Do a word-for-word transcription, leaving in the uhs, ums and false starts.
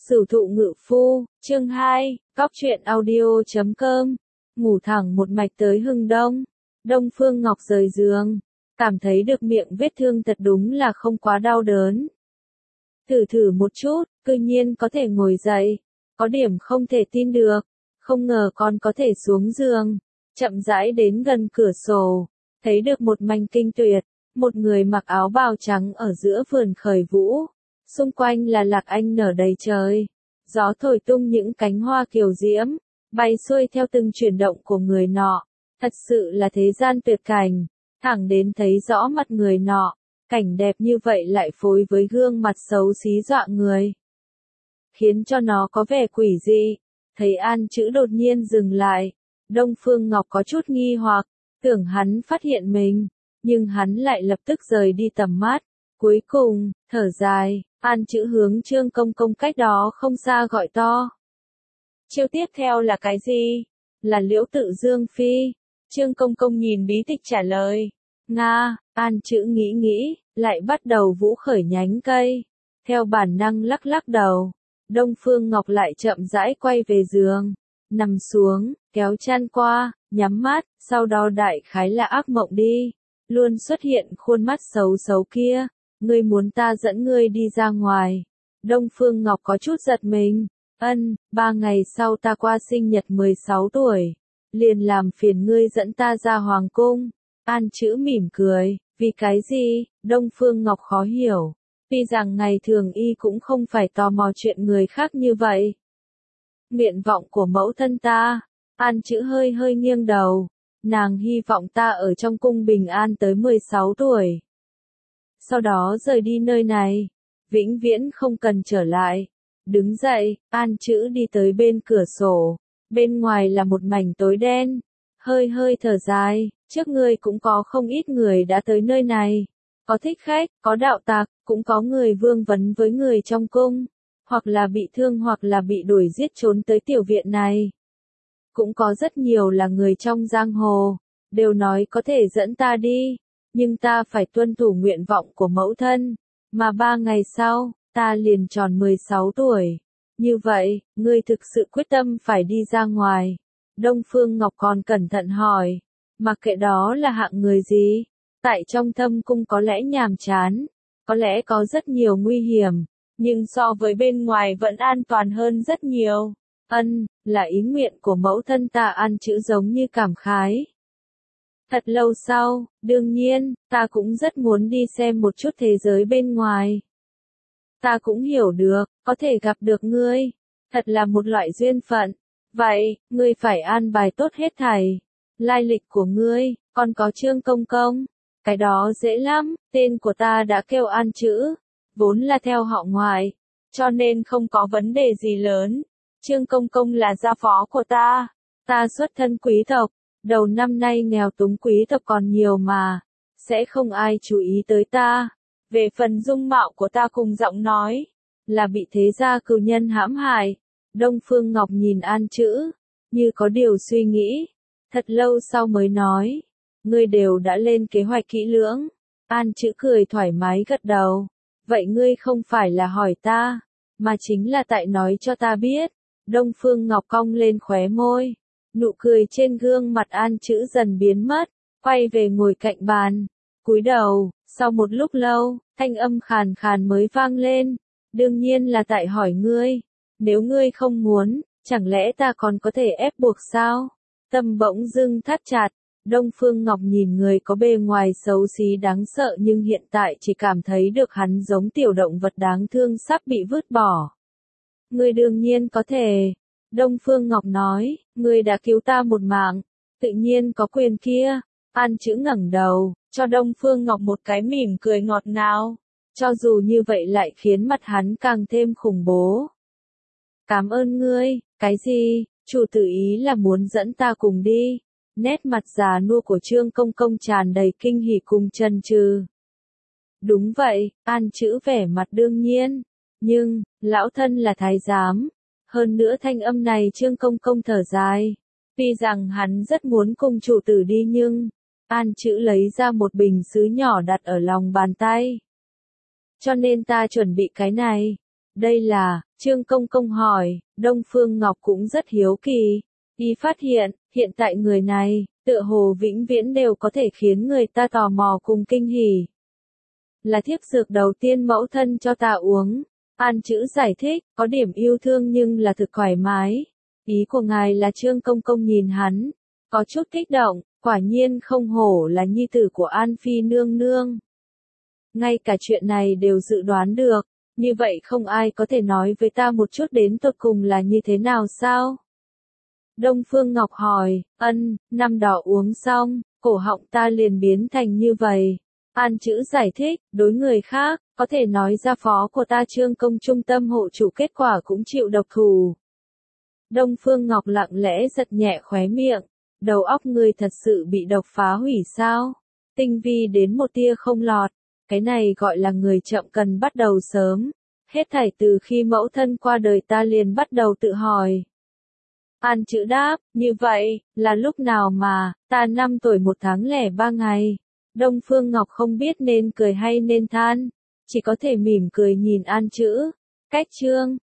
Sửu thụ ngự phu, chương hai, Góc truyện audio chấm com, ngủ thẳng một mạch tới Hưng Đông. Đông Phương Ngọc rời giường, cảm thấy được miệng vết thương thật đúng là không quá đau đớn. Thử thử một chút, cư nhiên có thể ngồi dậy, có điểm không thể tin được, không ngờ con có thể xuống giường, chậm rãi đến gần cửa sổ, thấy được một mảnh kinh tuyệt, một người mặc áo bào trắng ở giữa vườn khởi vũ. Xung quanh là lạc anh nở đầy trời, gió thổi tung những cánh hoa kiều diễm, bay xuôi theo từng chuyển động của người nọ, thật sự là thế gian tuyệt cảnh, thẳng đến thấy rõ mặt người nọ, cảnh đẹp như vậy lại phối với gương mặt xấu xí dọa người, khiến cho nó có vẻ quỷ dị. Thấy An Chữ đột nhiên dừng lại, Đông Phương Ngọc có chút nghi hoặc, tưởng hắn phát hiện mình, nhưng hắn lại lập tức rời đi tầm mắt. Cuối cùng, thở dài, An Chữ hướng Trương Công Công cách đó không xa gọi to. Chiêu tiếp theo là cái gì? Là Liễu Tự Dương Phi. Trương Công Công nhìn bí tịch trả lời. Nga, An Chữ nghĩ nghĩ, lại bắt đầu vũ khởi nhánh cây. Theo bản năng lắc lắc đầu, Đông Phương Ngọc lại chậm rãi quay về giường, nằm xuống, kéo chăn qua, nhắm mắt, sau đó đại khái là ác mộng đi. Luôn xuất hiện khuôn mắt xấu xấu kia. Ngươi muốn ta dẫn ngươi đi ra ngoài. Đông Phương Ngọc có chút giật mình. Ân, ba ngày sau ta qua sinh nhật mười sáu tuổi. Liền làm phiền ngươi dẫn ta ra hoàng cung. An Chữ mỉm cười. Vì cái gì? Đông Phương Ngọc khó hiểu. Vì rằng ngày thường y cũng không phải tò mò chuyện người khác như vậy. Nguyện vọng của mẫu thân ta. An Chữ hơi hơi nghiêng đầu. Nàng hy vọng ta ở trong cung bình an tới mười sáu tuổi. Sau đó rời đi nơi này, vĩnh viễn không cần trở lại. Đứng dậy, An Chữ đi tới bên cửa sổ, bên ngoài là một mảnh tối đen, hơi hơi thở dài, trước ngươi cũng có không ít người đã tới nơi này, có thích khách, có đạo tặc, cũng có người vương vấn với người trong cung, hoặc là bị thương hoặc là bị đuổi giết trốn tới tiểu viện này. Cũng có rất nhiều là người trong giang hồ, đều nói có thể dẫn ta đi. Nhưng ta phải tuân thủ nguyện vọng của mẫu thân, mà ba ngày sau, ta liền tròn mười sáu tuổi. Như vậy, ngươi thực sự quyết tâm phải đi ra ngoài. Đông Phương Ngọc còn cẩn thận hỏi, mặc kệ đó là hạng người gì, tại trong thâm cung có lẽ nhàm chán, có lẽ có rất nhiều nguy hiểm, nhưng so với bên ngoài vẫn an toàn hơn rất nhiều. Ân, là ý nguyện của mẫu thân ta. An Chữ giống như cảm khái. Thật lâu sau, đương nhiên, ta cũng rất muốn đi xem một chút thế giới bên ngoài. Ta cũng hiểu được, có thể gặp được ngươi. Thật là một loại duyên phận. Vậy, ngươi phải an bài tốt hết thảy. Lai lịch của ngươi, còn có Trương Công Công. Cái đó dễ lắm, tên của ta đã kêu An Chữ. Vốn là theo họ ngoại, cho nên không có vấn đề gì lớn. Trương Công Công là gia phó của ta. Ta xuất thân quý tộc. Đầu năm nay nghèo túng quý tộc còn nhiều mà, sẽ không ai chú ý tới ta. Về phần dung mạo của ta cùng giọng nói, là bị thế gia cừu nhân hãm hại. Đông Phương Ngọc nhìn An Chữ, như có điều suy nghĩ, thật lâu sau mới nói, ngươi đều đã lên kế hoạch kỹ lưỡng. An Chữ cười thoải mái gật đầu, vậy ngươi không phải là hỏi ta, mà chính là tại nói cho ta biết. Đông Phương Ngọc cong lên khóe môi. Nụ cười trên gương mặt An Chữ dần biến mất, quay về ngồi cạnh bàn, cúi đầu, sau một lúc lâu, thanh âm khàn khàn mới vang lên, đương nhiên là tại hỏi ngươi, nếu ngươi không muốn, chẳng lẽ ta còn có thể ép buộc sao? Tâm bỗng dưng thắt chặt, Đông Phương Ngọc nhìn người có bề ngoài xấu xí đáng sợ nhưng hiện tại chỉ cảm thấy được hắn giống tiểu động vật đáng thương sắp bị vứt bỏ. Ngươi đương nhiên có thể. Đông Phương Ngọc nói, ngươi đã cứu ta một mạng, tự nhiên có quyền kia. An Chữ ngẩng đầu, cho Đông Phương Ngọc một cái mỉm cười ngọt ngào, cho dù như vậy lại khiến mặt hắn càng thêm khủng bố. Cảm ơn ngươi. Cái gì? Chủ tử ý là muốn dẫn ta cùng đi. Nét mặt già nua của Trương Công Công tràn đầy kinh hỉ cùng chần chừ. Đúng vậy, An Chữ vẻ mặt đương nhiên, nhưng, lão thân là thái giám. Hơn nữa thanh âm này Trương Công Công thở dài. Tuy rằng hắn rất muốn cùng chủ tử đi nhưng, An Chữ lấy ra một bình sứ nhỏ đặt ở lòng bàn tay. Cho nên ta chuẩn bị cái này. Đây là, Trương Công Công hỏi, Đông Phương Ngọc cũng rất hiếu kỳ. Y phát hiện, hiện tại người này, tựa hồ vĩnh viễn đều có thể khiến người ta tò mò cùng kinh hỉ. Là thiếp dược đầu tiên mẫu thân cho ta uống. An Chữ giải thích, có điểm yêu thương nhưng là thực thoải mái. Ý của ngài là Trương Công Công nhìn hắn, có chút kích động, quả nhiên không hổ là nhi tử của An Phi nương nương. Ngay cả chuyện này đều dự đoán được, như vậy không ai có thể nói với ta một chút đến tột cùng là như thế nào sao? Đông Phương Ngọc hỏi, ân, năm đó uống xong, cổ họng ta liền biến thành như vậy. An Chữ giải thích, đối người khác, có thể nói ra phó của ta Trương Công trung tâm hộ chủ kết quả cũng chịu độc thủ. Đông Phương Ngọc lặng lẽ giật nhẹ khóe miệng, đầu óc người thật sự bị độc phá hủy sao? Tinh vi đến một tia không lọt, cái này gọi là người chậm cần bắt đầu sớm. Hết thảy từ khi mẫu thân qua đời ta liền bắt đầu tự hỏi. An Chữ đáp, như vậy, là lúc nào mà, ta năm tuổi một tháng lẻ ba ngày. Đông Phương Ngọc không biết nên cười hay nên than, chỉ có thể mỉm cười nhìn An Chữ. Cách chương